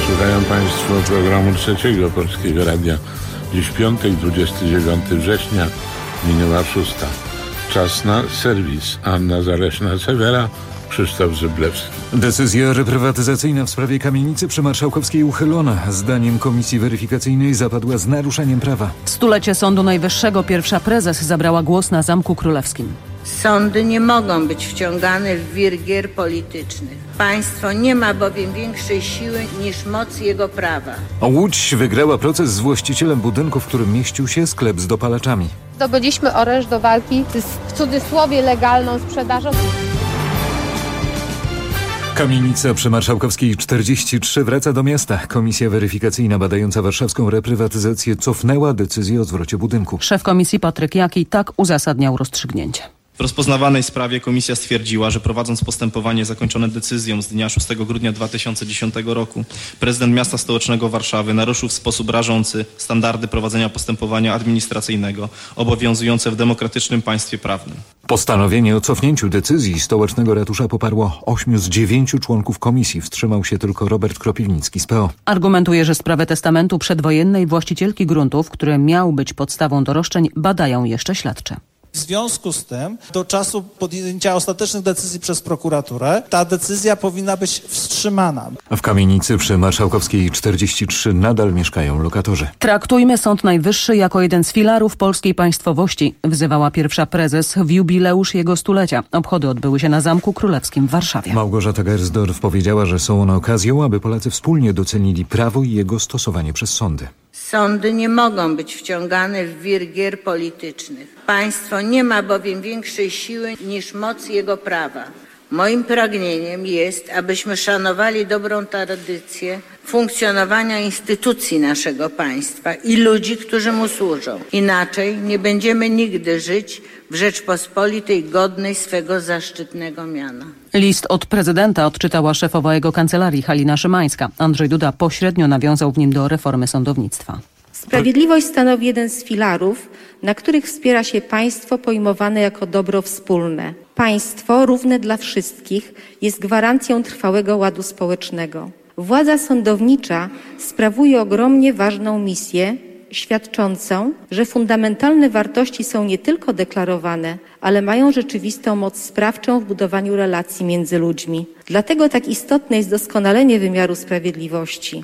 Słuchają Państwo programu Trzeciego Polskiego Radia. Dziś piątek, 29 września, minęła 6. Czas na serwis. Anna Zaleśna-Sewera, Krzysztof Zyblewski. Decyzja reprywatyzacyjna w sprawie kamienicy przy Marszałkowskiej uchylona. Zdaniem Komisji Weryfikacyjnej zapadła z naruszeniem prawa. W stulecie Sądu Najwyższego pierwsza prezes zabrała głos na Zamku Królewskim. Sądy nie mogą być wciągane w wir gier politycznych. Państwo nie ma bowiem większej siły niż moc jego prawa. Łódź wygrała proces z właścicielem budynku, w którym mieścił się sklep z dopalaczami. Zdobyliśmy oręż do walki z, w cudzysłowie, legalną sprzedażą. Kamienica przy Marszałkowskiej 43 wraca do miasta. Komisja weryfikacyjna badająca warszawską reprywatyzację cofnęła decyzję o zwrocie budynku. Szef komisji Patryk Jaki tak uzasadniał rozstrzygnięcie. W rozpoznawanej sprawie komisja stwierdziła, że prowadząc postępowanie zakończone decyzją z dnia 6 grudnia 2010 roku, prezydent miasta stołecznego Warszawy naruszył w sposób rażący standardy prowadzenia postępowania administracyjnego obowiązujące w demokratycznym państwie prawnym. Postanowienie o cofnięciu decyzji stołecznego ratusza poparło 8 z 9 członków komisji. Wstrzymał się tylko Robert Kropiwnicki z PO. Argumentuje, że sprawę testamentu przedwojennej właścicielki gruntów, które miał być podstawą do roszczeń, badają jeszcze śledczy. W związku z tym do czasu podjęcia ostatecznych decyzji przez prokuraturę ta decyzja powinna być wstrzymana. W kamienicy przy Marszałkowskiej 43 nadal mieszkają lokatorzy. Traktujmy Sąd Najwyższy jako jeden z filarów polskiej państwowości, wzywała pierwsza prezes w jubileusz jego stulecia. Obchody odbyły się na Zamku Królewskim w Warszawie. Małgorzata Gersdorf powiedziała, że są one okazją, aby Polacy wspólnie docenili prawo i jego stosowanie przez sądy. Sądy nie mogą być wciągane w wir gier politycznych. Państwo nie ma bowiem większej siły niż moc jego prawa. Moim pragnieniem jest, abyśmy szanowali dobrą tradycję funkcjonowania instytucji naszego państwa i ludzi, którzy mu służą. Inaczej nie będziemy nigdy żyć w Rzeczpospolitej godnej swego zaszczytnego miana. List od prezydenta odczytała szefowa jego kancelarii Halina Szymańska. Andrzej Duda pośrednio nawiązał w nim do reformy sądownictwa. Sprawiedliwość stanowi jeden z filarów, na których wspiera się państwo pojmowane jako dobro wspólne. Państwo równe dla wszystkich jest gwarancją trwałego ładu społecznego. Władza sądownicza sprawuje ogromnie ważną misję, świadczącą, że fundamentalne wartości są nie tylko deklarowane, ale mają rzeczywistą moc sprawczą w budowaniu relacji między ludźmi. Dlatego tak istotne jest doskonalenie wymiaru sprawiedliwości.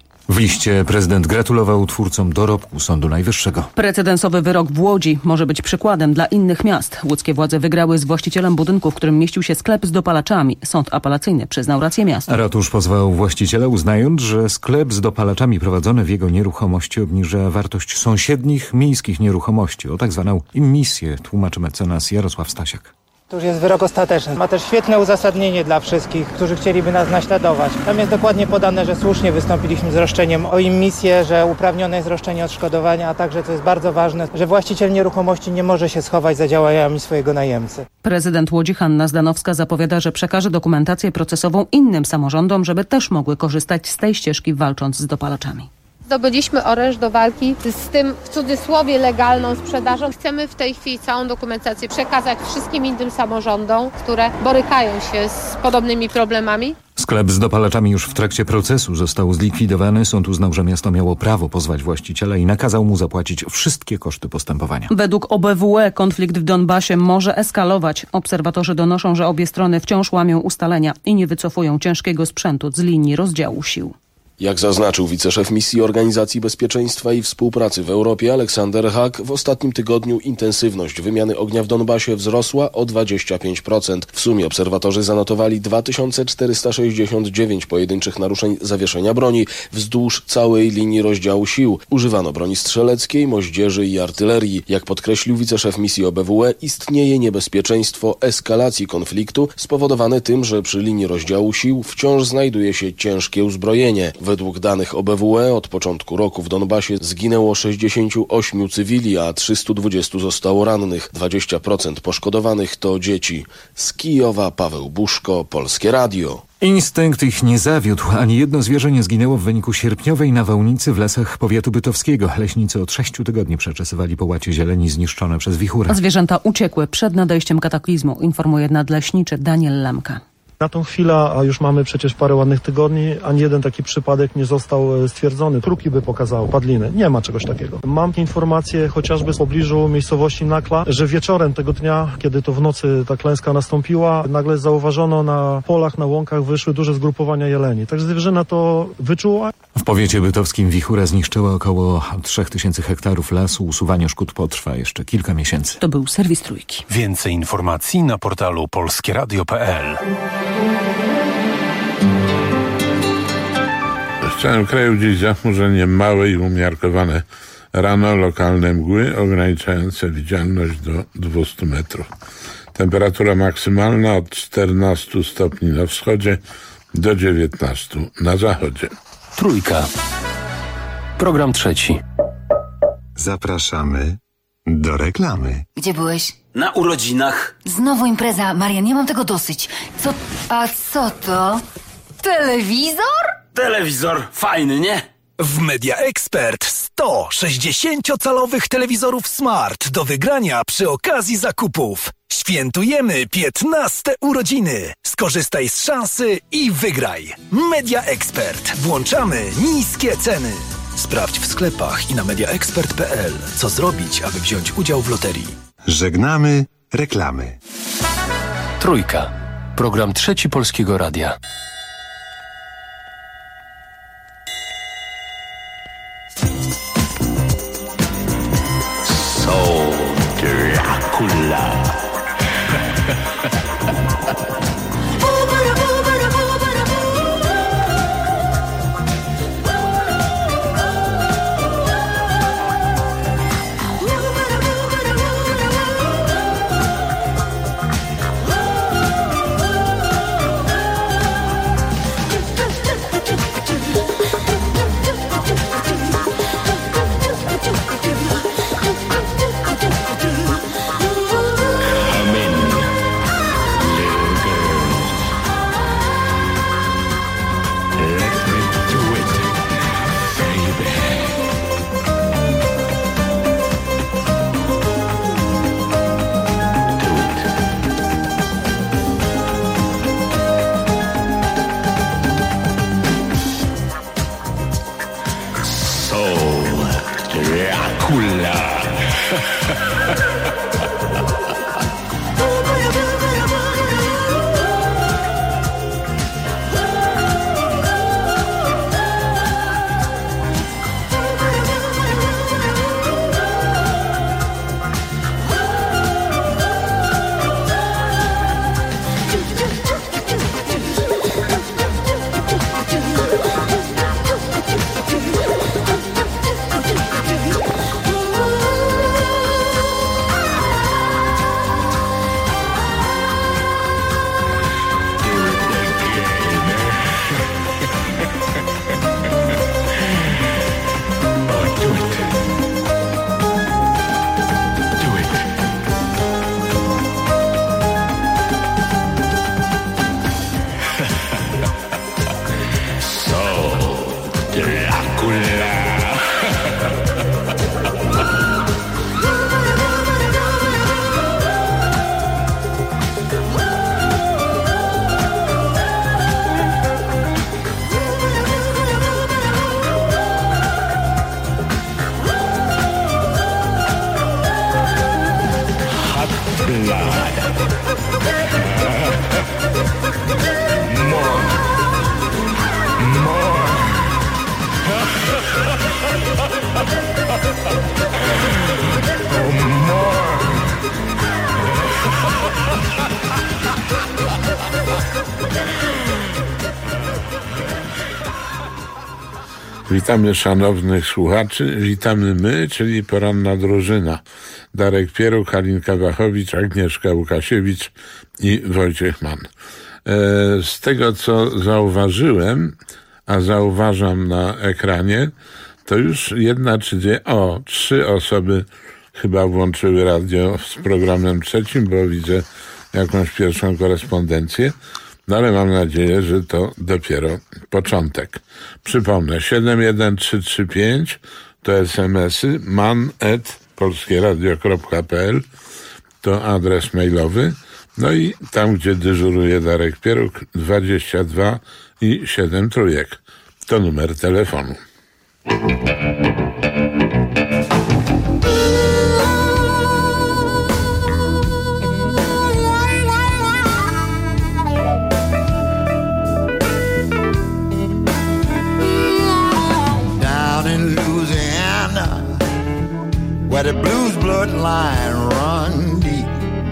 W liście prezydent gratulował twórcom dorobku Sądu Najwyższego. Precedensowy wyrok w Łodzi może być przykładem dla innych miast. Łódzkie władze wygrały z właścicielem budynku, w którym mieścił się sklep z dopalaczami. Sąd apelacyjny przyznał rację miastu. Ratusz pozwał właściciela, uznając, że sklep z dopalaczami prowadzony w jego nieruchomości obniża wartość sąsiednich miejskich nieruchomości. O tak zwaną immisję tłumaczy mecenas Jarosław Stasiak. To już jest wyrok ostateczny. Ma też świetne uzasadnienie dla wszystkich, którzy chcieliby nas naśladować. Tam jest dokładnie podane, że słusznie wystąpiliśmy z roszczeniem o immisję, że uprawnione jest roszczenie odszkodowania, a także, co jest bardzo ważne, że właściciel nieruchomości nie może się schować za działaniami swojego najemcy. Prezydent Łodzi Hanna Zdanowska zapowiada, że przekaże dokumentację procesową innym samorządom, żeby też mogły korzystać z tej ścieżki, walcząc z dopalaczami. Zdobyliśmy oręż do walki z tym, w cudzysłowie, legalną sprzedażą. Chcemy w tej chwili całą dokumentację przekazać wszystkim innym samorządom, które borykają się z podobnymi problemami. Sklep z dopalaczami już w trakcie procesu został zlikwidowany. Sąd uznał, że miasto miało prawo pozwać właściciela i nakazał mu zapłacić wszystkie koszty postępowania. Według OBWE konflikt w Donbasie może eskalować. Obserwatorzy donoszą, że obie strony wciąż łamią ustalenia i nie wycofują ciężkiego sprzętu z linii rozdziału sił. Jak zaznaczył wiceszef misji Organizacji Bezpieczeństwa i Współpracy w Europie Aleksander Hack, w ostatnim tygodniu intensywność wymiany ognia w Donbasie wzrosła o 25%. W sumie obserwatorzy zanotowali 2469 pojedynczych naruszeń zawieszenia broni wzdłuż całej linii rozdziału sił. Używano broni strzeleckiej, moździerzy i artylerii. Jak podkreślił wiceszef misji OBWE, istnieje niebezpieczeństwo eskalacji konfliktu spowodowane tym, że przy linii rozdziału sił wciąż znajduje się ciężkie uzbrojenie. Według danych OBWE od początku roku w Donbasie zginęło 68 cywili, a 320 zostało rannych. 20% poszkodowanych to dzieci. Z Kijowa Paweł Buszko, Polskie Radio. Instynkt ich nie zawiódł. Ani jedno zwierzę nie zginęło w wyniku sierpniowej nawałnicy w lasach powiatu bytowskiego. Leśnicy od 6 tygodni przeczesywali połacie zieleni zniszczone przez wichurę. Zwierzęta uciekły przed nadejściem kataklizmu, informuje nadleśniczy Daniel Lamka. Na tą chwilę, a już mamy przecież parę ładnych tygodni, ani jeden taki przypadek nie został stwierdzony. Próbki by pokazały padliny. Nie ma czegoś takiego. Mam informację chociażby w pobliżu miejscowości Nakla, że wieczorem tego dnia, kiedy to w nocy ta klęska nastąpiła, nagle zauważono na polach, na łąkach wyszły duże zgrupowania jeleni. Także zwierzyna to wyczuła. W powiecie bytowskim wichura zniszczyła około 3000 hektarów lasu. Usuwanie szkód potrwa jeszcze kilka miesięcy. To był serwis Trójki. Więcej informacji na portalu polskieradio.pl. W całym kraju dziś zachmurzenie małe i umiarkowane. Rano lokalne mgły ograniczające widzialność do 200 metrów. Temperatura maksymalna od 14 stopni na wschodzie do 19 na zachodzie. Trójka. Program trzeci. Zapraszamy do reklamy. Gdzie byłeś? Na urodzinach. Znowu impreza. Marian, nie mam tego dosyć. Co to? Telewizor? Telewizor. Fajny, nie? W Media Expert 100 60-calowych telewizorów smart do wygrania przy okazji zakupów. Świętujemy 15 urodziny. Skorzystaj z szansy i wygraj. Media Expert. Włączamy niskie ceny. Sprawdź w sklepach i na mediaexpert.pl, co zrobić, aby wziąć udział w loterii. Żegnamy reklamy. Trójka. Program trzeci Polskiego Radia. So Dracula. Witamy szanownych słuchaczy, witamy my, czyli poranna drużyna. Darek Pieruk, Halinka Wachowicz, Agnieszka Łukasiewicz i Wojciech Mann. Z tego, co zauważyłem, a zauważam na ekranie, to już jedna czy dwie, trzy osoby chyba włączyły radio z programem trzecim, bo widzę jakąś pierwszą korespondencję. No ale mam nadzieję, że to dopiero początek. Przypomnę, 71335 to SMS-y, man@polskieradio.pl to adres mailowy. No i tam, gdzie dyżuruje Darek Pieruk, 22 i 7 trójek. To numer telefonu. Where the blues bloodline run deep.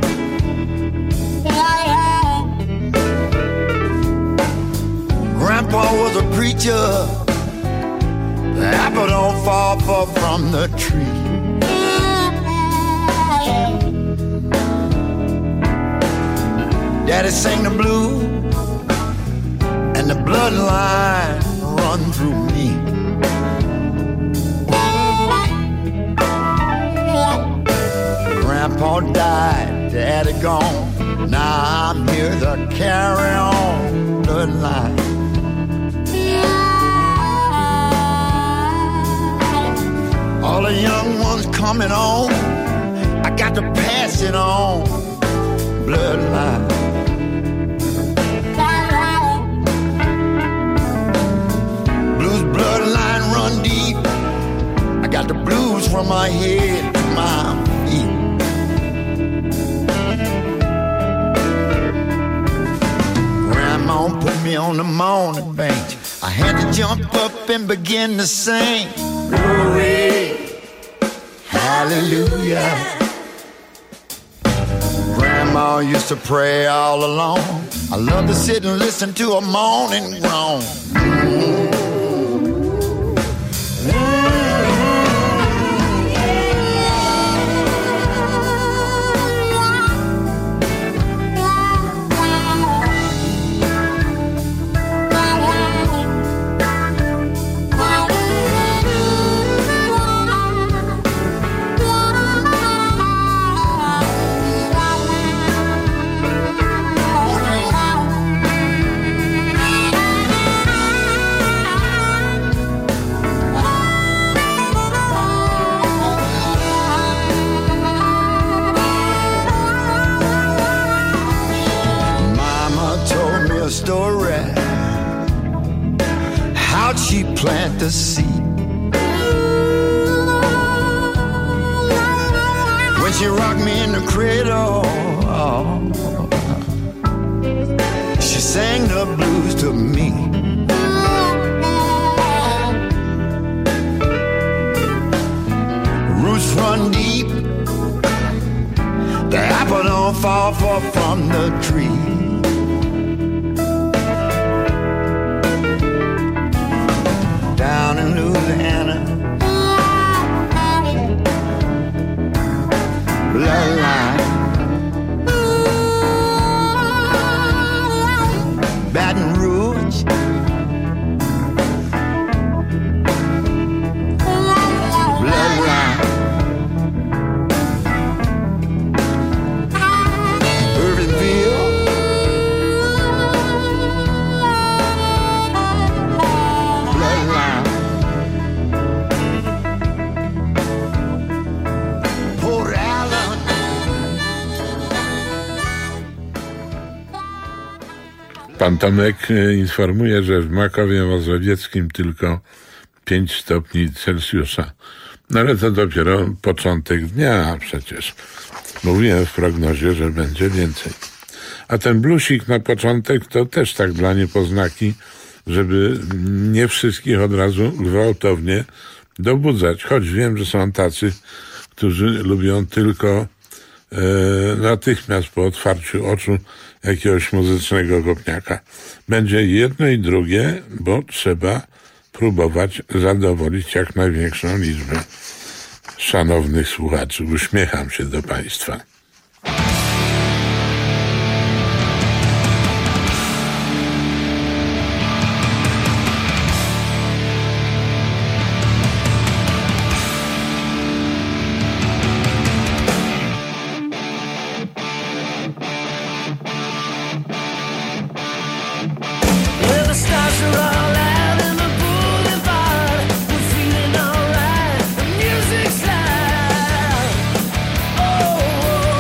Grandpa was a preacher. The apple don't fall far from the tree. Daddy sang the blues, and the bloodline run through me. Grandpa died, Daddy gone. Now I'm here to carry on the line. All the young ones coming on, I got to pass it on. Bloodline. Blues bloodline run deep. I got the blues from my head to my feet. Grandma put me on the morning bench. I had to jump up and begin to sing. Glory, hallelujah. Grandma used to pray all alone. I love to sit and listen to a moaning groan. Story, how'd she plant the seed? When she rocked me in the cradle, she sang the blues to me. Roots run deep, the apple don't fall far from the tree. Down in Louisiana, bloodline. Baton Rouge, bloodline. Irvinville, bloodline. Port Allen. Pan Tomek informuje, że w Makowie Mazowieckim tylko 5 stopni Celsjusza. No ale to dopiero początek dnia, a przecież mówiłem w prognozie, że będzie więcej. A ten blusik na początek to też tak dla niepoznaki, żeby nie wszystkich od razu gwałtownie dobudzać. Choć wiem, że są tacy, którzy lubią tylko natychmiast po otwarciu oczu jakiegoś muzycznego kopniaka. Będzie jedno i drugie, bo trzeba próbować zadowolić jak największą liczbę szanownych słuchaczy. Uśmiecham się do Państwa. Oh,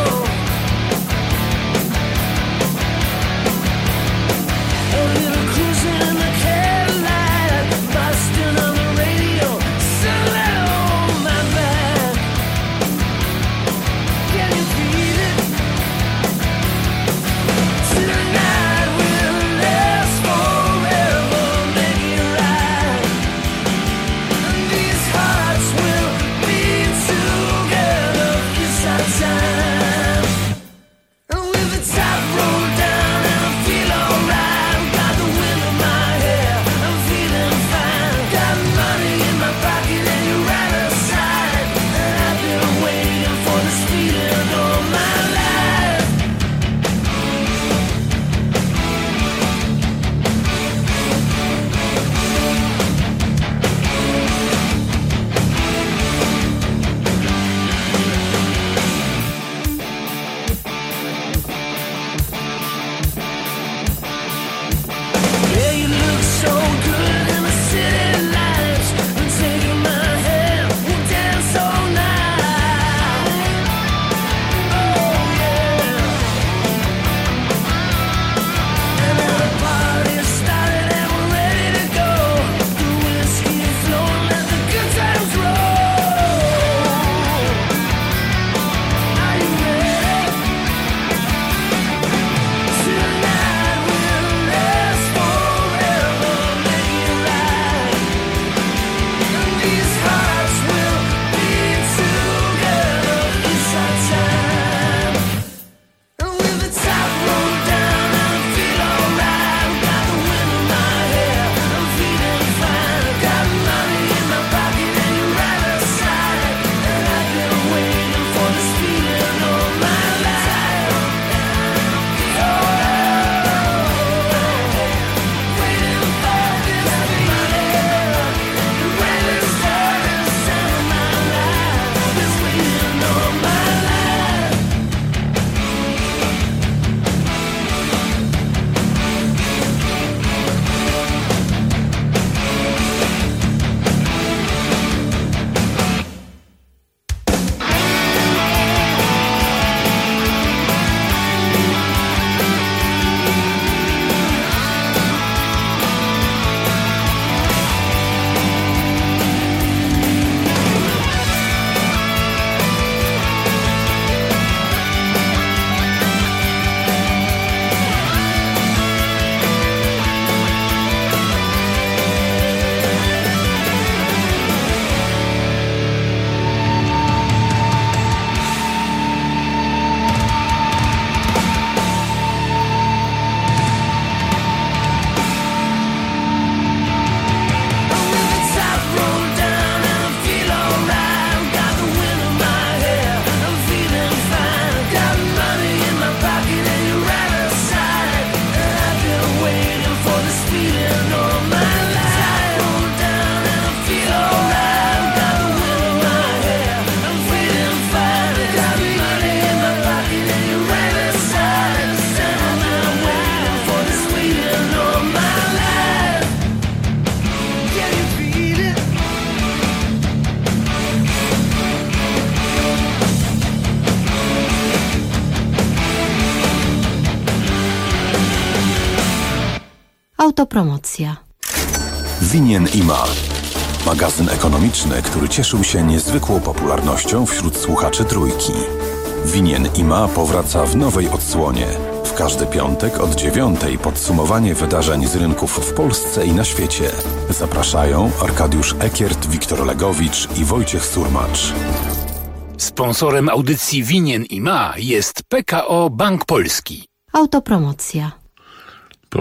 Autopromocja. Winien i ma. Magazyn ekonomiczny, który cieszył się niezwykłą popularnością wśród słuchaczy Trójki. Winien i ma powraca w nowej odsłonie. W każdy piątek od 9:00 podsumowanie wydarzeń z rynków w Polsce i na świecie. Zapraszają Arkadiusz Ekiert, Wiktor Legowicz i Wojciech Surmacz. Sponsorem audycji Winien i ma jest PKO Bank Polski. Autopromocja. Po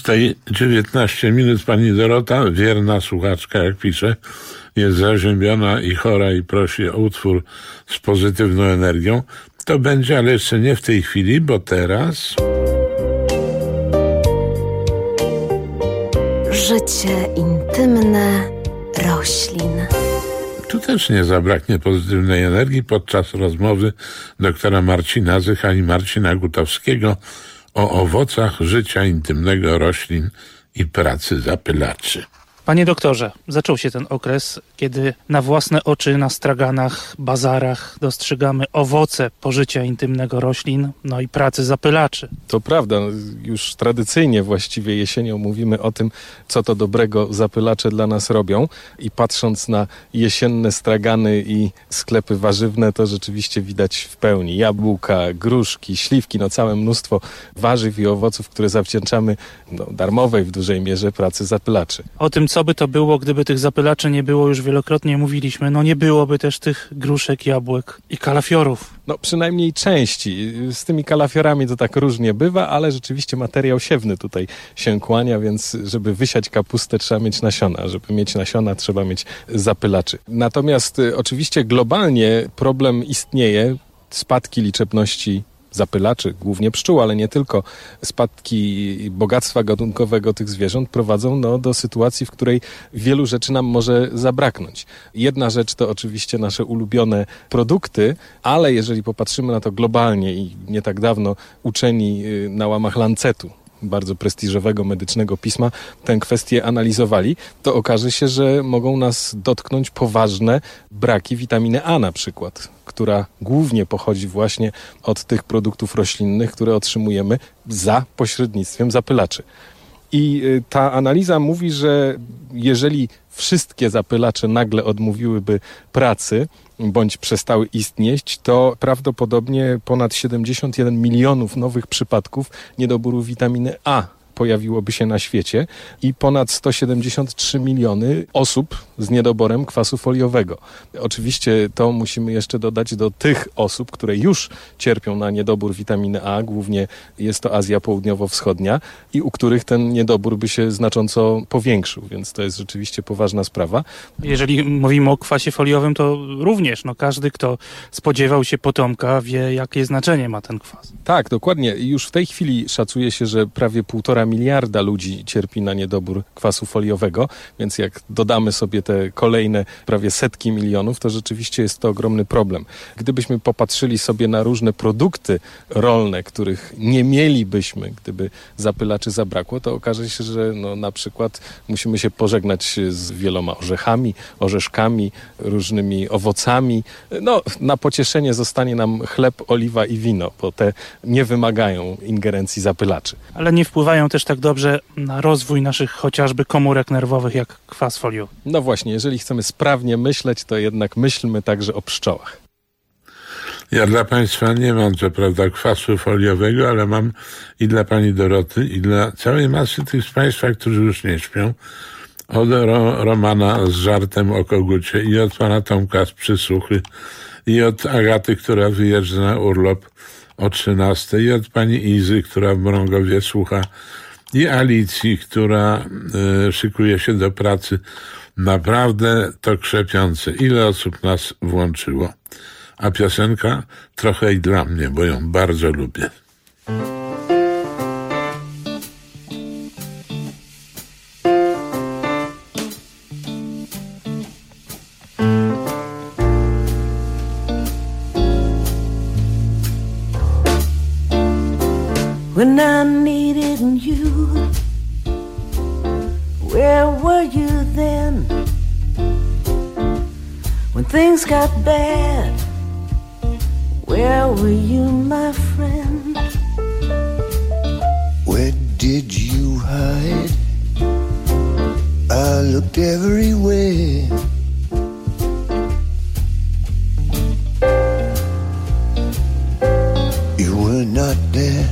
6:19 pani Dorota, wierna słuchaczka, jak pisze, jest zaziębiona i chora i prosi o utwór z pozytywną energią. To będzie, ale jeszcze nie w tej chwili, bo teraz... Życie intymne roślin. Tu też nie zabraknie pozytywnej energii podczas rozmowy doktora Marcina Zycha i Marcina Gutowskiego o owocach życia intymnego roślin i pracy zapylaczy. Panie doktorze, zaczął się ten okres, kiedy na własne oczy na straganach, bazarach dostrzegamy owoce pożycia intymnego roślin, no i pracy zapylaczy. To prawda, już tradycyjnie właściwie jesienią mówimy o tym, co to dobrego zapylacze dla nas robią i patrząc na jesienne stragany i sklepy warzywne, to rzeczywiście widać w pełni jabłka, gruszki, śliwki, całe mnóstwo warzyw i owoców, które zawdzięczamy darmowej w dużej mierze pracy zapylaczy. O tym, co by to było, gdyby tych zapylaczy nie było, już wielokrotnie mówiliśmy. Nie byłoby też tych gruszek, jabłek i kalafiorów. Przynajmniej części. Z tymi kalafiorami to tak różnie bywa, ale rzeczywiście materiał siewny tutaj się kłania, więc żeby wysiać kapustę, trzeba mieć nasiona. Żeby mieć nasiona, trzeba mieć zapylaczy. Natomiast oczywiście globalnie problem istnieje. Spadki liczebności zapylaczy, głównie pszczół, ale nie tylko, spadki bogactwa gatunkowego tych zwierząt prowadzą do sytuacji, w której wielu rzeczy nam może zabraknąć. Jedna rzecz to oczywiście nasze ulubione produkty, ale jeżeli popatrzymy na to globalnie i nie tak dawno uczeni na łamach Lancetu, bardzo prestiżowego medycznego pisma, tę kwestię analizowali, to okaże się, że mogą nas dotknąć poważne braki witaminy A na przykład, która głównie pochodzi właśnie od tych produktów roślinnych, które otrzymujemy za pośrednictwem zapylaczy. I ta analiza mówi, że jeżeli wszystkie zapylacze nagle odmówiłyby pracy bądź przestały istnieć, to prawdopodobnie ponad 71 milionów nowych przypadków niedoboru witaminy A pojawiłoby się na świecie i ponad 173 miliony osób z niedoborem kwasu foliowego. Oczywiście to musimy jeszcze dodać do tych osób, które już cierpią na niedobór witaminy A, głównie jest to Azja Południowo-Wschodnia i u których ten niedobór by się znacząco powiększył, więc to jest rzeczywiście poważna sprawa. Jeżeli mówimy o kwasie foliowym, to również każdy, kto spodziewał się potomka, wie, jakie znaczenie ma ten kwas. Tak, dokładnie. Już w tej chwili szacuje się, że prawie 1,5 miliarda ludzi cierpi na niedobór kwasu foliowego, więc jak dodamy sobie te kolejne prawie setki milionów, to rzeczywiście jest to ogromny problem. Gdybyśmy popatrzyli sobie na różne produkty rolne, których nie mielibyśmy, gdyby zapylaczy zabrakło, to okaże się, że na przykład musimy się pożegnać z wieloma orzechami, orzeszkami, różnymi owocami. Na pocieszenie zostanie nam chleb, oliwa i wino, bo te nie wymagają ingerencji zapylaczy. Ale nie wpływają też tak dobrze na rozwój naszych chociażby komórek nerwowych jak kwas foliowy. No właśnie, jeżeli chcemy sprawnie myśleć, to jednak myślmy także o pszczołach. Ja dla Państwa nie mam co prawda kwasu foliowego, ale mam i dla Pani Doroty, i dla całej masy tych z Państwa, którzy już nie śpią, od Romana z żartem o kogucie i od Pana Tomka z Przysłuchy i od Agaty, która wyjeżdża na urlop o 13:00 i od Pani Izy, która w Mrągowie słucha i Alicji, która szykuje się do pracy. Naprawdę to krzepiące. Ile osób nas włączyło. A piosenka trochę i dla mnie, bo ją bardzo lubię. When I needed you, where were you then? When things got bad, where were you, my friend? Where did you hide looked everywhere. You were not there.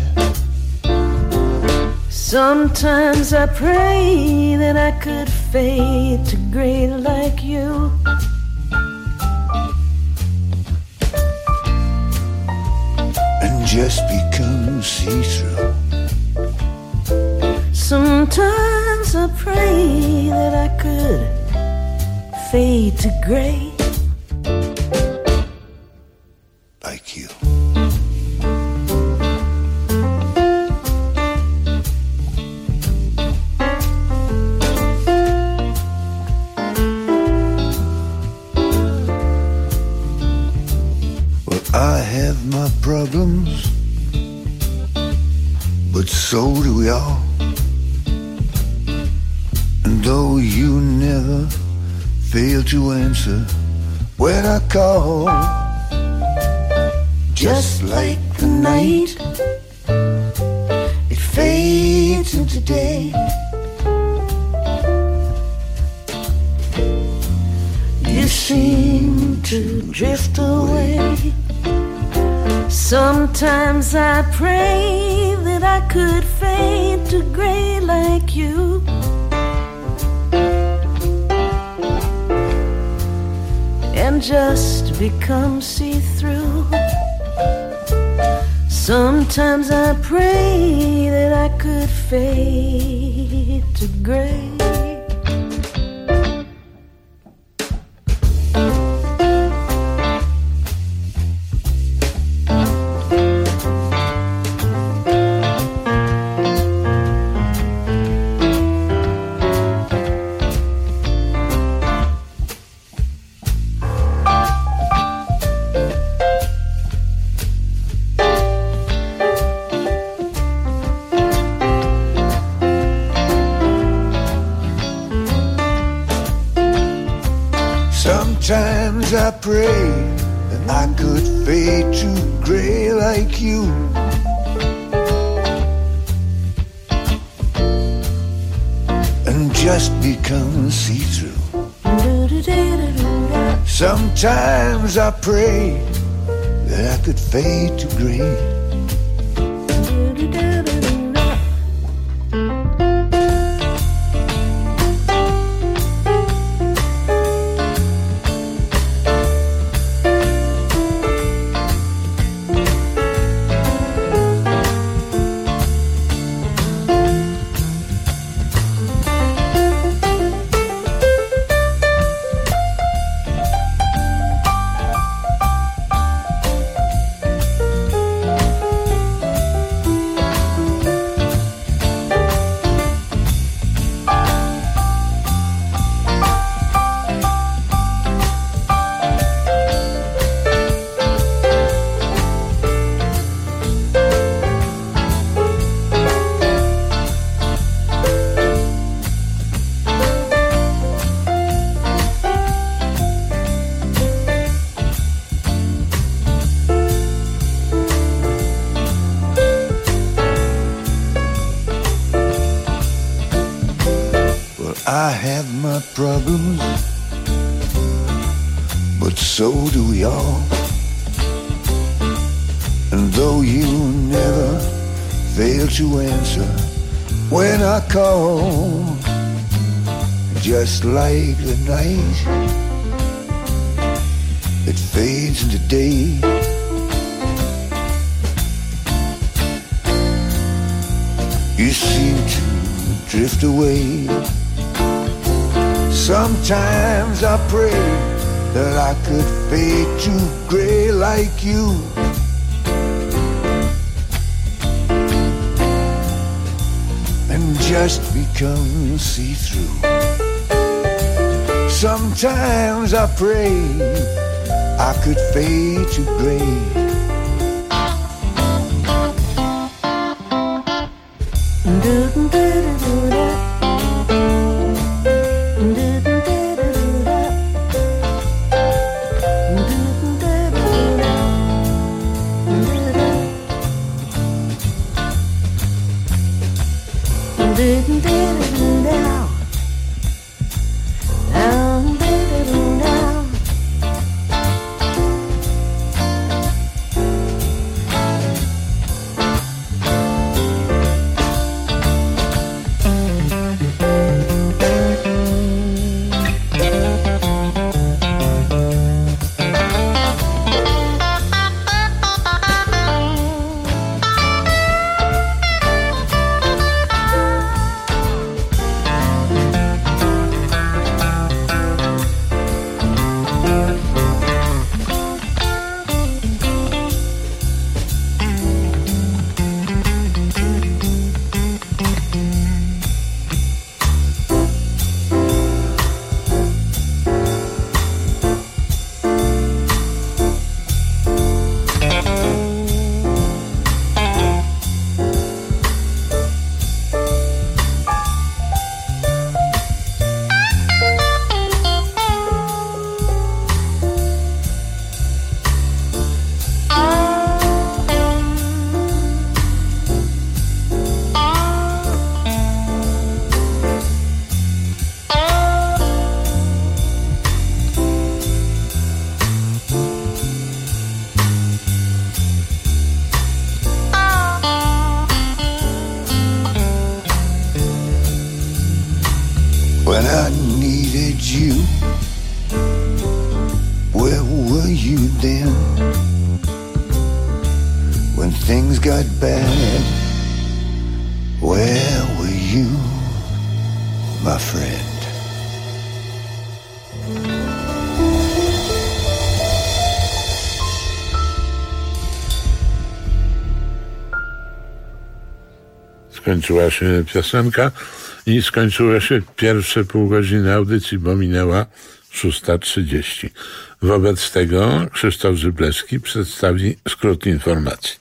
Sometimes I pray that I could fade to gray like you. And just become see-through. Sometimes I pray that I could fade to gray like you. Well, I have my problems, but so do we all. And though you never fail to answer when I call, just like the night, it fades into day. You seem to drift away. Sometimes I pray that I could fade to gray like you. And just become see-through. Sometimes I pray that I could fade to gray. Sometimes I pray that I could fade to gray like you. And just become see-through. Sometimes I pray that I could fade to gray. I have my problems, but so do we all. And though you never fail to answer when I call, just like the night, it fades into day. You seem to drift away. Sometimes I pray that I could fade to gray like you. And just become see-through. Sometimes I pray I could fade to gray. when I needed you. Where were you then? When things got bad, where were you, my friend? Skończyła się piosenka i skończyło się pierwsze pół godziny audycji, bo minęła 6:30. Wobec tego Krzysztof Zyblewski przedstawi skrót informacji.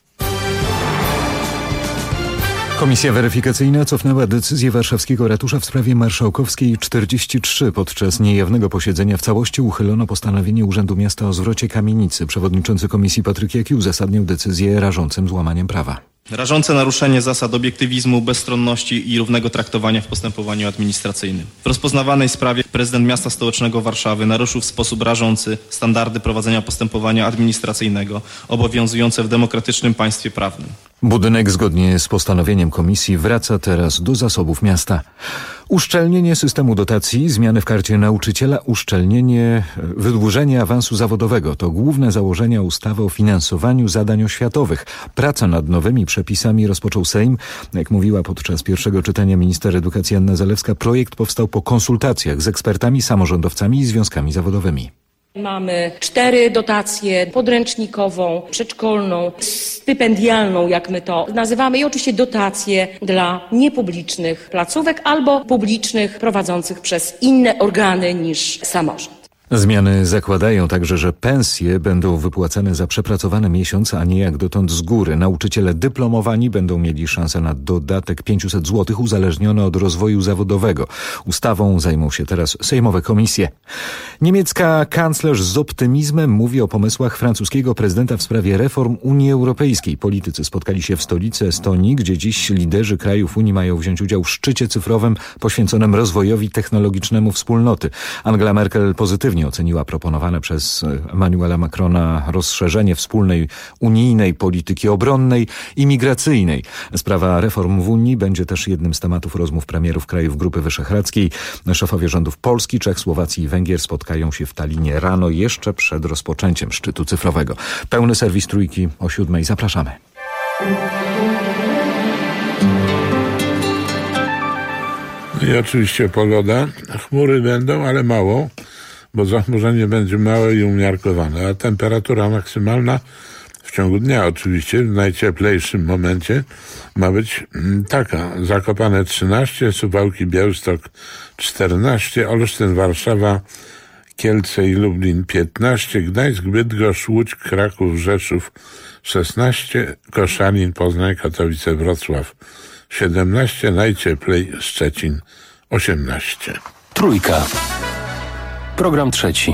Komisja weryfikacyjna cofnęła decyzję warszawskiego ratusza w sprawie Marszałkowskiej 43. Podczas niejawnego posiedzenia w całości uchylono postanowienie Urzędu Miasta o zwrocie kamienicy. Przewodniczący komisji Patryk Jaki uzasadniał decyzję rażącym złamaniem prawa. Rażące naruszenie zasad obiektywizmu, bezstronności i równego traktowania w postępowaniu administracyjnym. W rozpoznawanej sprawie prezydent miasta stołecznego Warszawy naruszył w sposób rażący standardy prowadzenia postępowania administracyjnego obowiązujące w demokratycznym państwie prawnym. Budynek zgodnie z postanowieniem komisji wraca teraz do zasobów miasta. Uszczelnienie systemu dotacji, zmiany w karcie nauczyciela, wydłużenie awansu zawodowego to główne założenia ustawy o finansowaniu zadań oświatowych. Praca nad nowymi przepisami rozpoczął Sejm. Jak mówiła podczas pierwszego czytania minister edukacji Anna Zalewska, projekt powstał po konsultacjach z ekspertami, samorządowcami i związkami zawodowymi. Mamy 4 dotacje: podręcznikową, przedszkolną, stypendialną, jak my to nazywamy, i oczywiście dotacje dla niepublicznych placówek albo publicznych prowadzących przez inne organy niż samorząd. Zmiany zakładają także, że pensje będą wypłacane za przepracowany miesiąc, a nie jak dotąd z góry. Nauczyciele dyplomowani będą mieli szansę na dodatek 500 zł uzależniony od rozwoju zawodowego. Ustawą zajmą się teraz sejmowe komisje. Niemiecka kanclerz z optymizmem mówi o pomysłach francuskiego prezydenta w sprawie reform Unii Europejskiej. Politycy spotkali się w stolicy Estonii, gdzie dziś liderzy krajów Unii mają wziąć udział w szczycie cyfrowym poświęconym rozwojowi technologicznemu wspólnoty. Angela Merkel pozytywnie oceniła proponowane przez Emmanuela Macrona rozszerzenie wspólnej unijnej polityki obronnej i migracyjnej. Sprawa reform w Unii będzie też jednym z tematów rozmów premierów krajów Grupy Wyszehradzkiej. Szefowie rządów Polski, Czech, Słowacji i Węgier spotkają się w Tallinie rano, jeszcze przed rozpoczęciem szczytu cyfrowego. Pełny serwis Trójki o 7:00. Zapraszamy. I oczywiście pogoda. Chmury będą, ale mało, bo zachmurzenie będzie małe i umiarkowane, a temperatura maksymalna w ciągu dnia oczywiście, w najcieplejszym momencie ma być taka: Zakopane 13, Suwałki, Białystok 14, Olsztyn, Warszawa, Kielce i Lublin 15, Gdańsk, Bydgoszcz, Łódź, Kraków, Rzeszów 16, Koszalin, Poznań, Katowice, Wrocław 17, najcieplej Szczecin 18. Trójka. Program trzeci.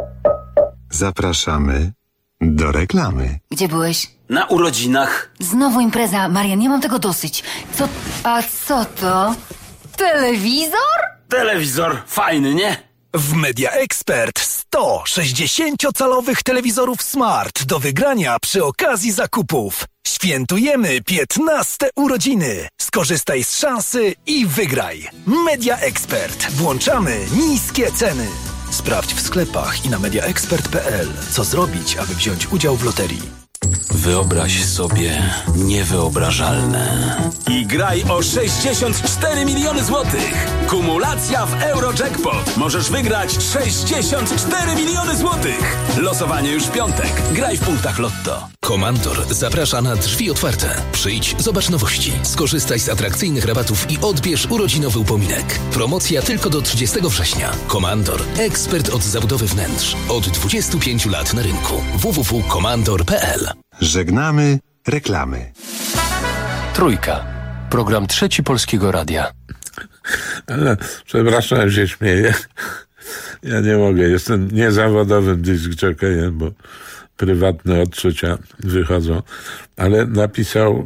Zapraszamy do reklamy. Gdzie byłeś? Na urodzinach. Znowu impreza. Marian, nie mam tego dosyć. Co to? Telewizor? Telewizor fajny, nie? W Media Expert 100 60-calowych telewizorów Smart do wygrania przy okazji zakupów. Świętujemy 15 urodziny. Skorzystaj z szansy i wygraj. Media Expert. Włączamy niskie ceny. Sprawdź w sklepach i na mediaexpert.pl, co zrobić, aby wziąć udział w loterii. Wyobraź sobie niewyobrażalne. I graj o 64 miliony złotych. Kumulacja w Eurojackpot. Możesz wygrać 64 miliony złotych. Losowanie już w piątek. Graj w punktach Lotto. Komandor zaprasza na drzwi otwarte. Przyjdź, zobacz nowości. Skorzystaj z atrakcyjnych rabatów i odbierz urodzinowy upominek. Promocja tylko do 30 września. Komandor. Ekspert od zabudowy wnętrz. Od 25 lat na rynku. www.komandor.pl. Żegnamy reklamy. Trójka. Program trzeci Polskiego Radia. Ale przepraszam, że się śmieję. Ja nie mogę. Jestem niezawodowym disc jockeyem, bo prywatne odczucia wychodzą. Ale napisał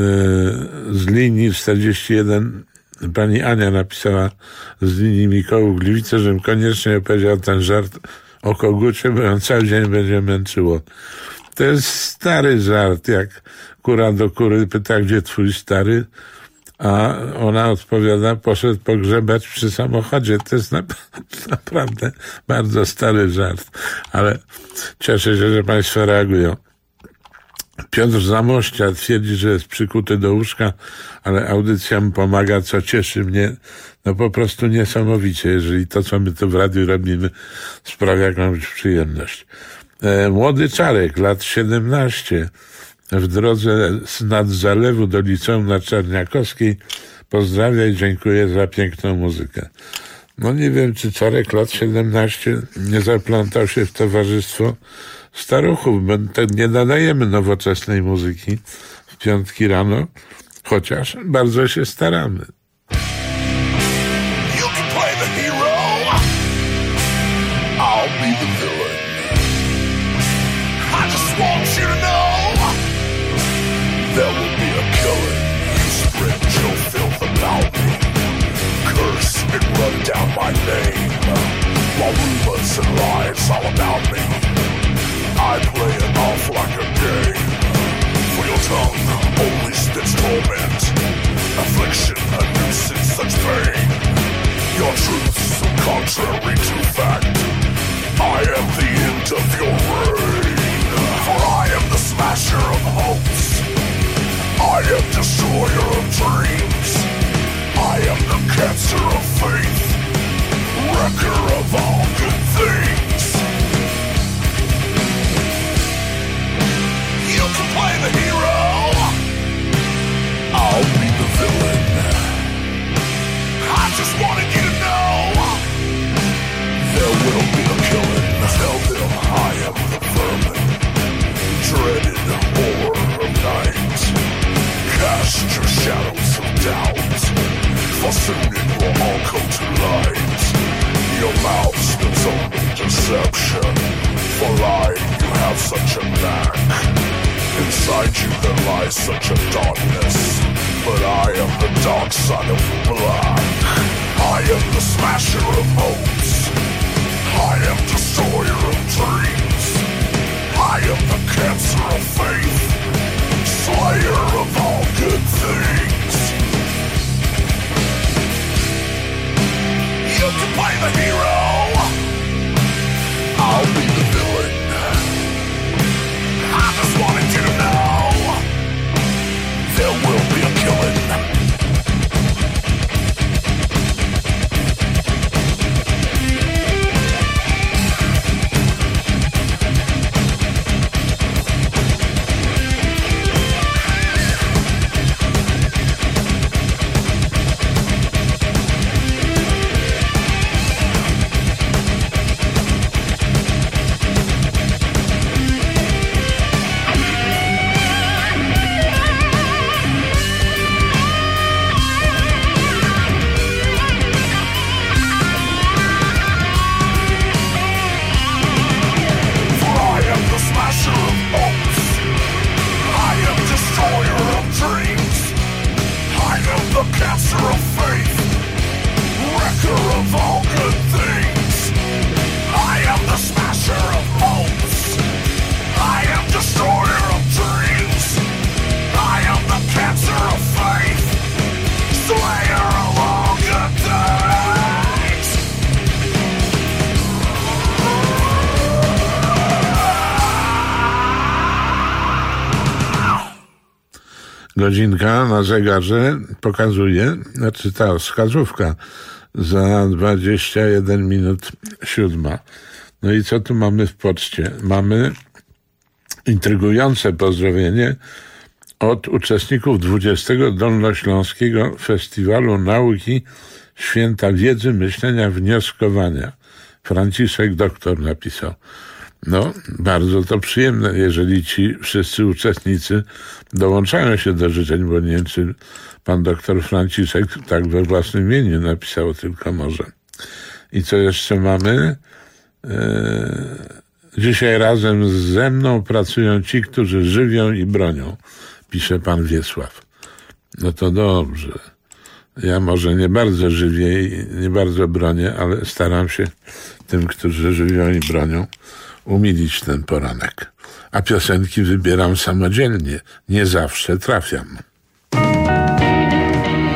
z linii 41, pani Ania napisała z linii Mikołów Gliwice, żebym koniecznie opowiedział ten żart o kogucie, bo on cały dzień będzie męczyło. To jest stary żart, jak kura do kury pyta, gdzie twój stary, a ona odpowiada, poszedł pogrzebać przy samochodzie. To jest naprawdę bardzo stary żart, ale cieszę się, że państwo reagują. Piotr Zamościa twierdzi, że jest przykuty do łóżka, ale audycja mu pomaga, co cieszy mnie po prostu niesamowicie, jeżeli to, co my tu w radiu robimy, sprawia jakąś przyjemność. Młody Czarek, lat 17, w drodze nad Zalewu do liceum na Czarniakowskiej pozdrawia i dziękuję za piękną muzykę. Nie wiem, czy Czarek lat 17 nie zaplątał się w towarzystwo staruchów, bo nie nadajemy nowoczesnej muzyki w piątki rano, chociaż bardzo się staramy. You can play the hero, I'll be the villain. I just want you to know there will be a killing. You spread your filth about me, curse and run down my name, while rumors and lies all about me. I play it off like a game. For your tongue only spits torment, affliction, a nuisance, such pain. Your truth's so contrary to fact. I am the end of your reign. For I am the smasher of hopes, I am destroyer of dreams, I am the cancer of faith, wrecker of all good things. You can play the hero, I'll be the villain. I just wanted you to know there will be a killing. Tell them I am the vermin, dreaded horror of night. Cast your shadows of doubt, for soon it will all come to light. Your mouth spits only deception, for lying you have such a knack. Inside you there lies such a darkness, but I am the dark side of black. I am the smasher of hopes, I am destroyer of dreams, I am the cancer of faith, slayer of all good things. You can play the hero, I'll be the villain. I just wanted you to know there will be a killing. Godzinka na zegarze pokazuje, ta wskazówka za 21 minut 7. No i co tu mamy w poczcie? Mamy intrygujące pozdrowienie od uczestników 20. Dolnośląskiego Festiwalu Nauki Święta Wiedzy, Myślenia, Wnioskowania. Franciszek doktor napisał. Bardzo to przyjemne, jeżeli ci wszyscy uczestnicy dołączają się do życzeń, bo nie wiem, czy pan doktor Franciszek tak we własnym imieniu napisał, tylko może. I co jeszcze mamy? Dzisiaj razem ze mną pracują ci, którzy żywią i bronią, pisze pan Wiesław. No to dobrze. Ja może nie bardzo żywię i nie bardzo bronię, ale staram się tym, którzy żywią i bronią, umilić ten poranek. A piosenki wybieram samodzielnie. Nie zawsze trafiam.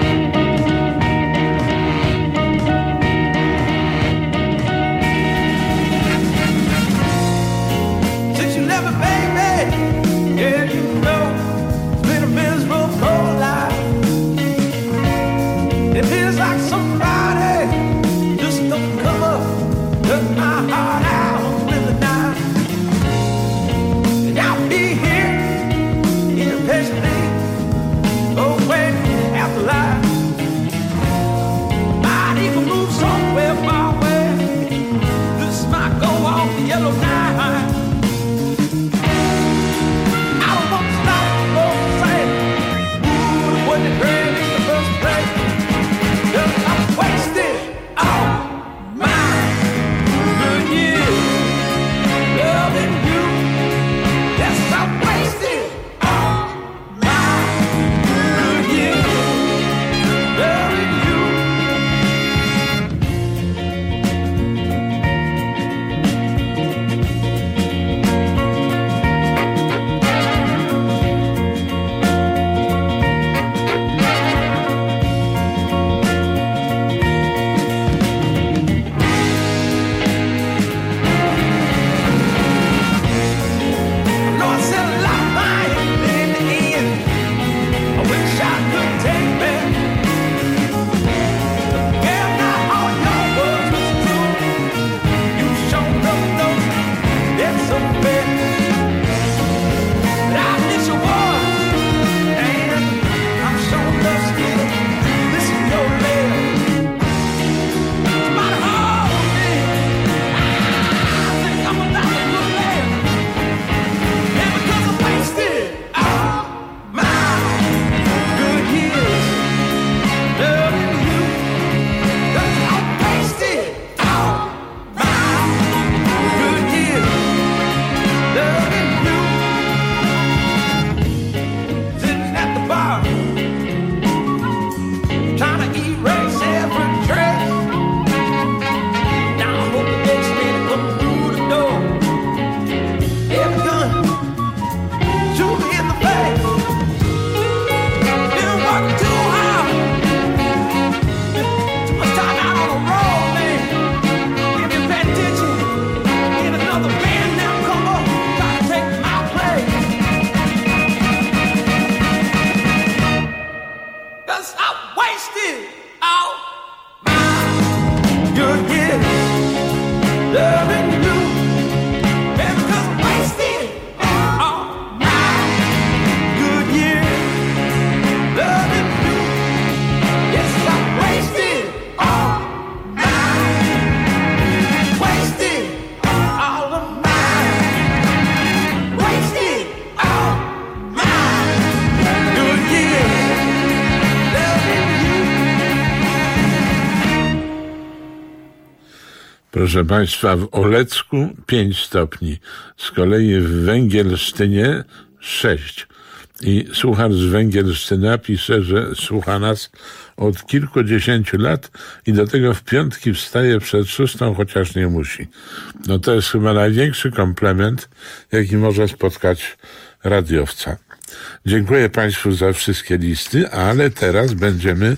Proszę Państwa, w Olecku 5 stopni, z kolei w Węgielsztynie 6. I słuchacz z Węgielsztyna pisze, że słucha nas od kilkudziesięciu lat i do tego w piątki wstaje przed 6, chociaż nie musi. No to jest chyba największy komplement, jaki może spotkać radiowca. Dziękuję Państwu za wszystkie listy, ale teraz będziemy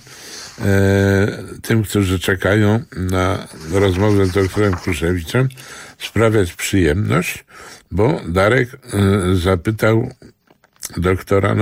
tym, którzy czekają na rozmowę z doktorem Kruszewiczem, sprawiać przyjemność, bo Darek zapytał doktora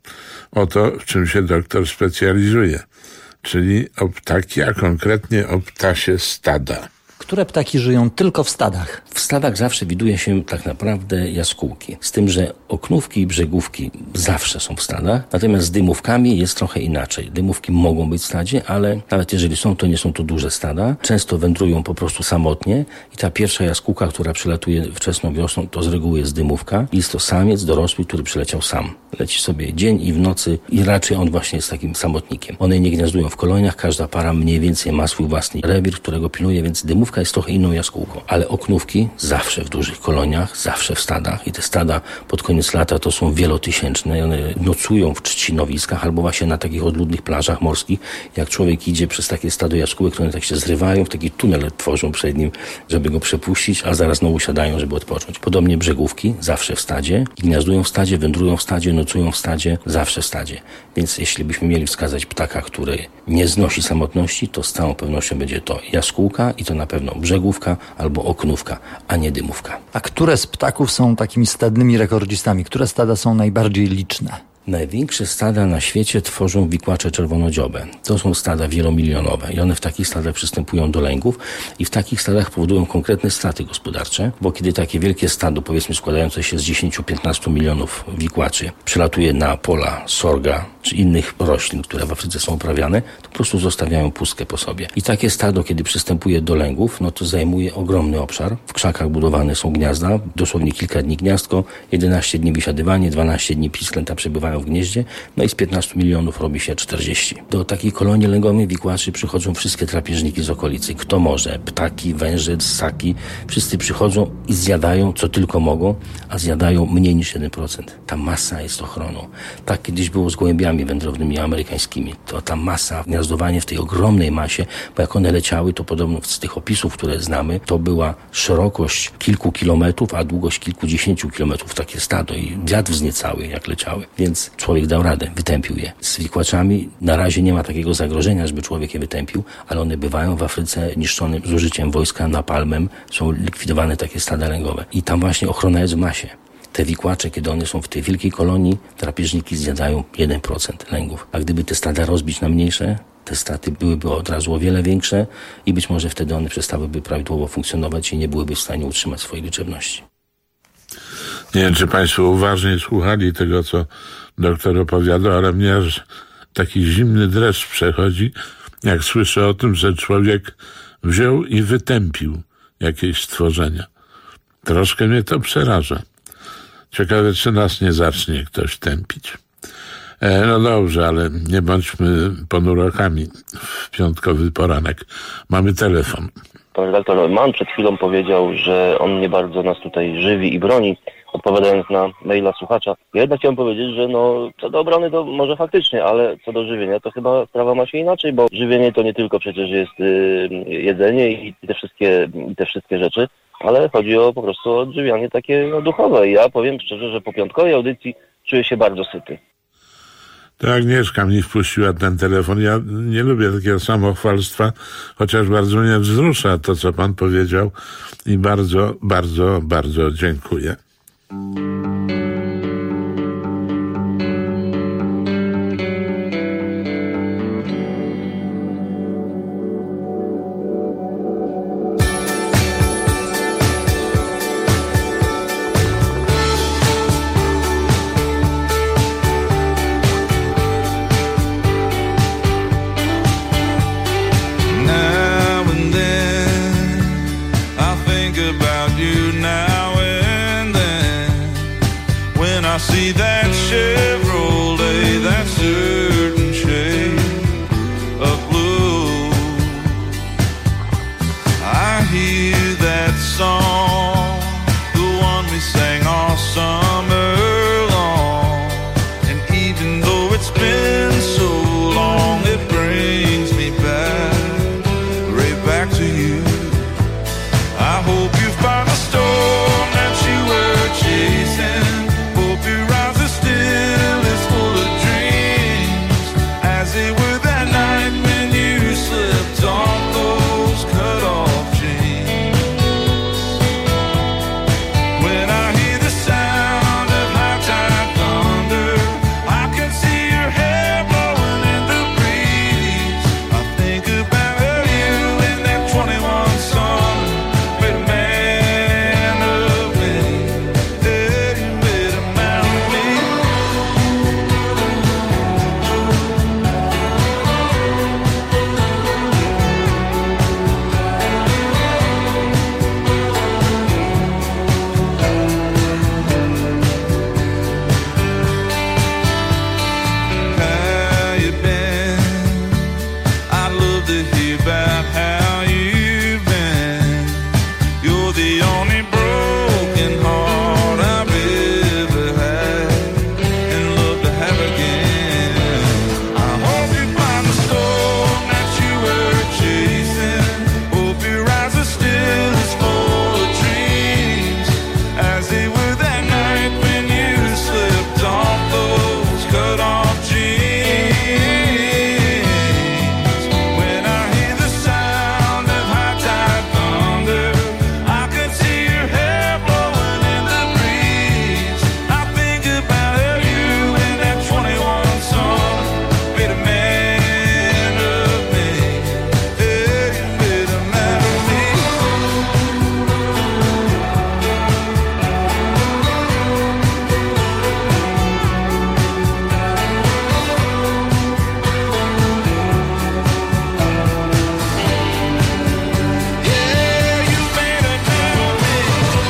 o to, w czym się doktor specjalizuje, czyli o ptaki, a konkretnie o ptasie stada. Które ptaki żyją tylko w stadach? W stadach zawsze widuje się tak naprawdę jaskółki. Z tym, że oknówki i brzegówki zawsze są w stadach, natomiast z dymówkami jest trochę inaczej. Dymówki mogą być w stadzie, ale nawet jeżeli są, to nie są to duże stada. Często wędrują po prostu samotnie i ta pierwsza jaskółka, która przylatuje wczesną wiosną, to z reguły jest dymówka. Jest to samiec dorosły, który przyleciał sam. Leci sobie dzień i w nocy i raczej on właśnie jest takim samotnikiem. One nie gniazdują w koloniach, każda para mniej więcej ma swój własny rewir, którego pilnuje, więc dymówka jest trochę inną jaskółką. Ale oknówki zawsze w dużych koloniach, zawsze w stadach i te stada pod koniec lata to są wielotysięczne i one nocują w trzcinowiskach albo właśnie na takich odludnych plażach morskich. Jak człowiek idzie przez takie stado jaskółek, to one tak się zrywają, w taki tunel tworzą przed nim, żeby go przepuścić, a zaraz znowu siadają, żeby odpocząć. Podobnie brzegówki zawsze w stadzie, gniazdują w stadzie, wędrują w stadzie, nocują w stadzie, zawsze w stadzie. Więc jeśli byśmy mieli wskazać ptaka, który nie znosi samotności, to z całą pewnością będzie to jaskółka i to na pewno brzegówka albo oknówka, a nie dymówka. A które z ptaków są takimi stadnymi rekordzistami? Które stada są najbardziej liczne? Największe stada na świecie tworzą wikłacze czerwonodziobe. To są stada wielomilionowe i one w takich stadach przystępują do lęgów i w takich stadach powodują konkretne straty gospodarcze, bo kiedy takie wielkie stado, powiedzmy składające się z 10-15 milionów wikłaczy, przelatuje na pola sorga czy innych roślin, które w Afryce są uprawiane, to po prostu zostawiają pustkę po sobie. I takie stado, kiedy przystępuje do lęgów, no to zajmuje ogromny obszar. W krzakach budowane są gniazda, dosłownie kilka dni gniazdko, 11 dni wysiadywanie, 12 dni pisklęta przebywają w gnieździe, no i z 15 milionów robi się 40. Do takiej kolonii lęgowej wikłaczy przychodzą wszystkie drapieżniki z okolicy. Kto może? Ptaki, węże, ssaki. Wszyscy przychodzą i zjadają, co tylko mogą, a zjadają mniej niż 1%. Ta masa jest ochroną. Tak kiedyś było z gołębiami wędrownymi amerykańskimi. To ta masa, gniazdowanie w tej ogromnej masie, bo jak one leciały, to podobno z tych opisów, które znamy, to była szerokość kilku kilometrów, a długość kilkudziesięciu kilometrów. Takie stado i wiatr wzniecały, jak leciały. Więc człowiek dał radę, wytępił je. Z wikłaczami na razie nie ma takiego zagrożenia, żeby człowiek je wytępił, ale one bywają w Afryce niszczone z użyciem wojska, napalmem, są likwidowane takie stada lęgowe. I tam właśnie ochrona jest w masie. Te wikłacze, kiedy one są w tej wielkiej kolonii, drapieżniki zjadają 1% lęgów. A gdyby te stada rozbić na mniejsze, te straty byłyby od razu o wiele większe i być może wtedy one przestałyby prawidłowo funkcjonować i nie byłyby w stanie utrzymać swojej liczebności. Nie wiem, czy Państwo uważnie słuchali tego, co doktor opowiadał, ale mnie aż taki zimny dreszcz przechodzi, jak słyszę o tym, że człowiek wziął i wytępił jakieś stworzenia. Troszkę mnie to przeraża. Ciekawe, czy nas nie zacznie ktoś tępić. No dobrze, ale nie bądźmy ponurokami w piątkowy poranek. Mamy telefon. Panie redaktor, Mann przed chwilą powiedział, że on nie bardzo nas tutaj żywi i broni, odpowiadając na maila słuchacza. Ja jednak chciałem powiedzieć, że no, co do obrony to może faktycznie, ale co do żywienia to chyba sprawa ma się inaczej, bo żywienie to nie tylko przecież jest jedzenie i te wszystkie rzeczy, ale chodzi o po prostu odżywianie takie duchowe. I ja powiem szczerze, że po piątkowej audycji czuję się bardzo syty. To Agnieszka mnie wpuściła ten telefon. Ja nie lubię takiego samochwalstwa, chociaż bardzo mnie wzrusza to, co pan powiedział i bardzo, bardzo, bardzo dziękuję. About you now and then. hear that song, the one we sang all summer long, and even though it's been so long, it brings me back, right back to you. I hope you found the storm that you were chasing. Hope your eyes are still as full of dreams as they were that night when you slipped off those cut-off jeans. When I hear the sound of high-tide thunder, I can see your hair blowing in the breeze. I think about you in that 21 song. Made a man of me. Yeah, you made a man of me. How you been? I'd love to hear about how you've been. You're the only broken heart I've ever had and love to have again. I hope you find the storm that you were chasing. Hope your eyes are still as full of dreams as they were that night when you slipped off those cut-off jeans. When I hear the sound of high-tide thunder, I can see your hair blowing in the breeze. I think about you in that 21 song. Made a man of me. Yeah, you made a man of me. Yeah, you made a man of me.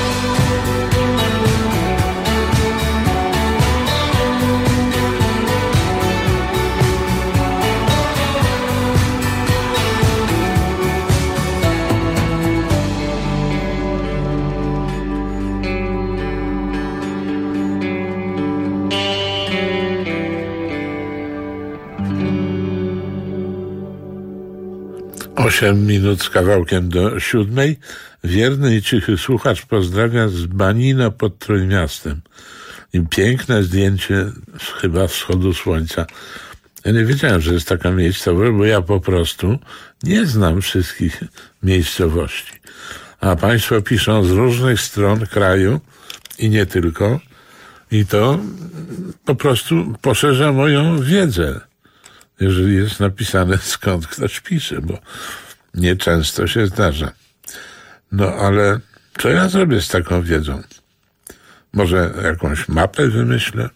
Osiem minut z kawałkiem do 7. Wierny i cichy słuchacz pozdrawia z Banina pod Trójmiastem. I piękne zdjęcie chyba wschodu słońca. Ja nie wiedziałem, że jest taka miejscowość, bo ja po prostu nie znam wszystkich miejscowości. A państwo piszą z różnych stron kraju i nie tylko. I to po prostu poszerza moją wiedzę, jeżeli jest napisane skąd ktoś pisze, bo nieczęsto się zdarza. No ale co ja zrobię z taką wiedzą? Może jakąś mapę wymyślę?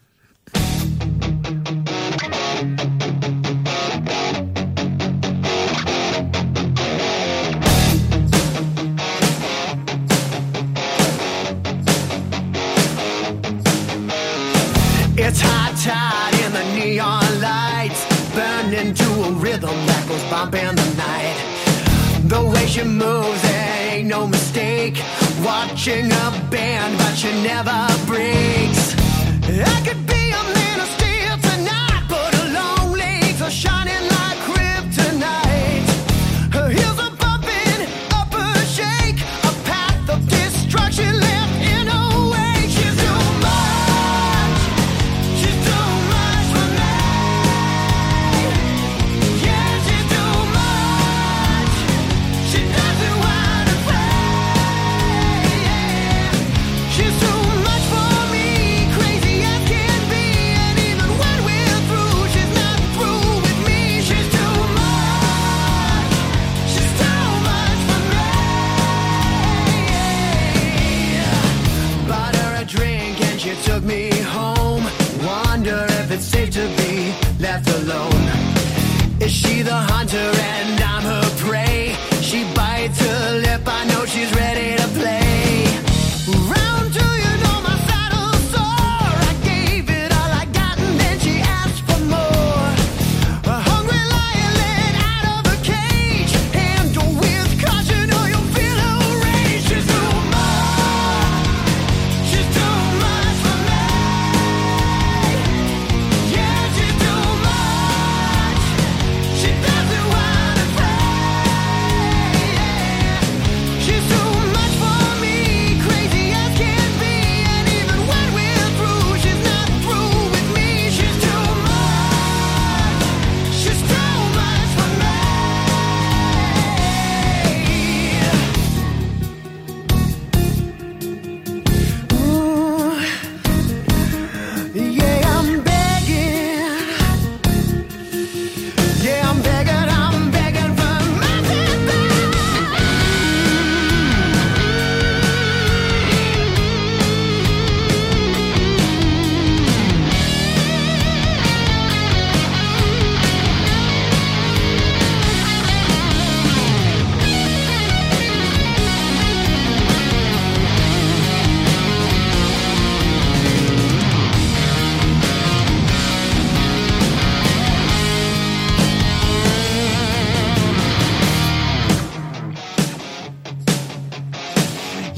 It's high tide in the neon lights, burning to a rhythm that goes bumping the night. The way she moves, there ain't no mistake. Watching a band, but she never breaks. I could be a man of steel tonight, but her long legs are shining like kryptonite. Her heels are bumping, up her shake, a path of destruction left in her wake. She's too much. She's too much for me. Yeah, she's too much. She doesn't want to play. She's too much for me, crazy as can be. And even when we're through, she's not through with me. She's too much. She's too much for me. Bought her a drink and she took me home. Wonder if it's safe to be left alone. Is she the hunter and I'm her prey? She bites her lip, I know she's ready to play. Round two, you know my saddle's sore. I gave it all I got and then she asked for more. A hungry lion let out of a cage. Handle with caution or you'll feel her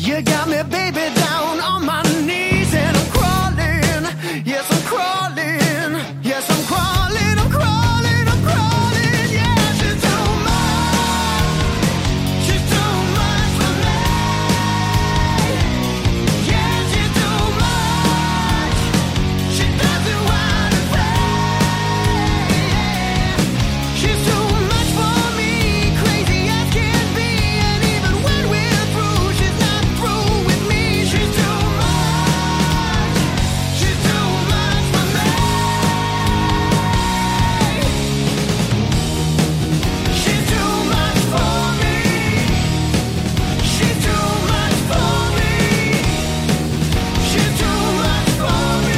You got me, baby, down on my knees, and I'm crawling. Yes, I'm crawling. Yes, I'm crawling. I'm crawling. I'm crawling. Yeah, she's too much. She's too much for me. Yeah, she's too much. She doesn't want to play. She's too much for me, crazy as can be. And even when we're through, she's not through with me. She's too much. She's too much for me. She's too much for me. She's too much for me. She's too much for me.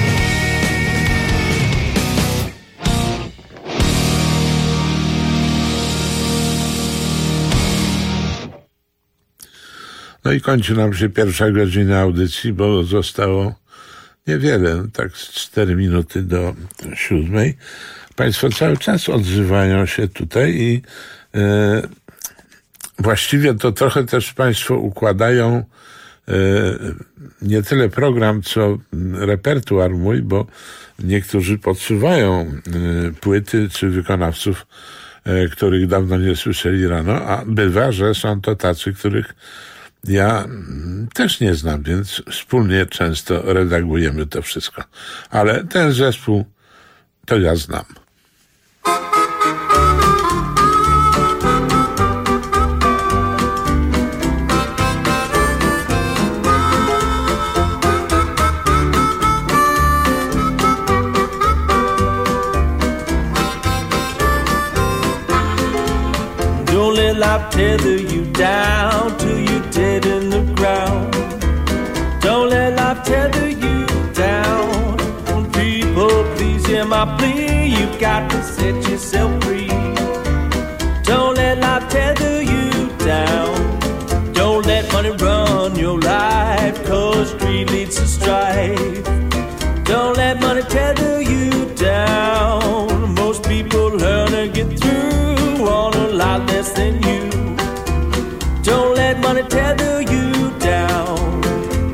No i kończy nam się pierwsza godzina audycji, bo zostało niewiele, tak z 4 minuty do 7. Państwo cały czas odzywają się tutaj i właściwie to trochę też Państwo układają nie tyle program, co repertuar mój, bo niektórzy podsuwają płyty czy wykonawców, których dawno nie słyszeli rano, a bywa, że są to tacy, których ja też nie znam, więc wspólnie często redagujemy to wszystko. Ale ten zespół to ja znam. Don't let life tether you down till you're dead in the ground. Don't let life tether you down. People, please hear my plea. You've got to set yourself free. Don't let life tether you down. Don't let money run your life, 'cause greed leads to strife. Don't let money tether you down. Most people learn to get through on a lot less than you. Don't let money tether you down.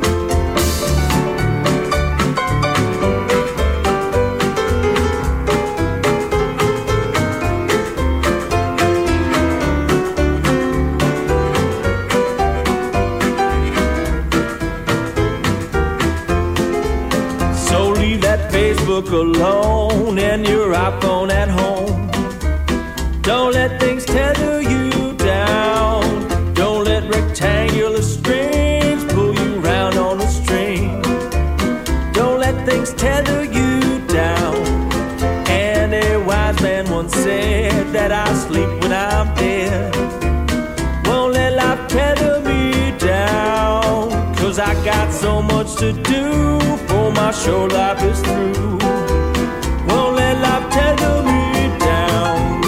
So leave that Facebook alone and your iPhone at home. Don't let things tether you down. Don't let rectangular strings pull you round on a string. Don't let things tether you down. And a wise man once said that I sleep when I'm dead. Won't let life tether me down, 'cause I got so much to do before my short life is through. Won't let life tether me down.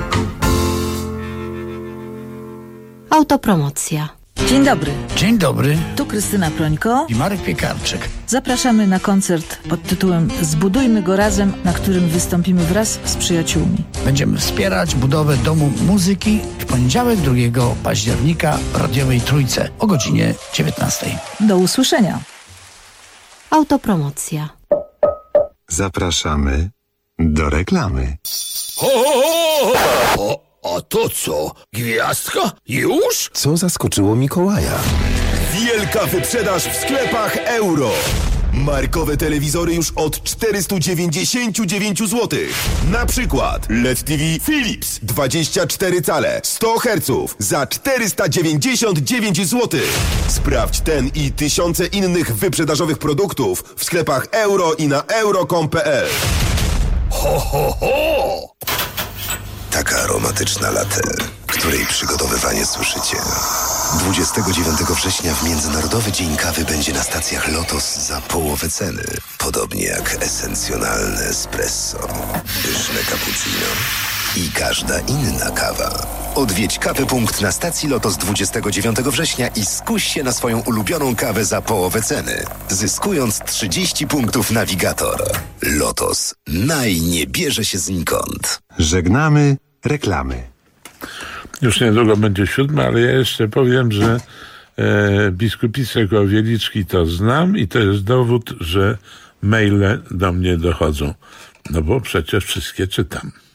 Autopromocja. Dzień dobry. Dzień dobry. Tu Krystyna Prońko I Marek Piekarczyk. Zapraszamy na koncert pod tytułem Zbudujmy go razem, na którym wystąpimy wraz z przyjaciółmi. Będziemy wspierać budowę Domu Muzyki w poniedziałek 2 października w radiowej Trójce o godzinie 19. Do usłyszenia. Autopromocja. Zapraszamy do reklamy. Ho, ho, ho, ho. A to co? Gwiazdka? Już? Co zaskoczyło Mikołaja? Wielka wyprzedaż w sklepach Euro. Markowe telewizory już od 499 zł. Na przykład LED TV Philips 24 cale 100 Hz za 499 zł. Sprawdź ten i tysiące innych wyprzedażowych produktów w sklepach Euro i na euro.com.pl. Ho, ho, ho! Taka aromatyczna latte, której przygotowywanie słyszycie. 29 września w Międzynarodowy Dzień Kawy będzie na stacjach Lotos za połowę ceny. Podobnie jak esencjonalne espresso, pyszne cappuccino i każda inna kawa. Odwiedź Kawy Punkt na stacji Lotos 29 września i skuś się na swoją ulubioną kawę za połowę ceny, zyskując 30 punktów Navigator. Lotos. Nie bierze się znikąd. Żegnamy reklamy. Już niedługo będzie 7, ale ja jeszcze powiem, że Biskupice Kołowieliczki to znam i to jest dowód, że maile do mnie dochodzą. No bo przecież wszystkie czytam.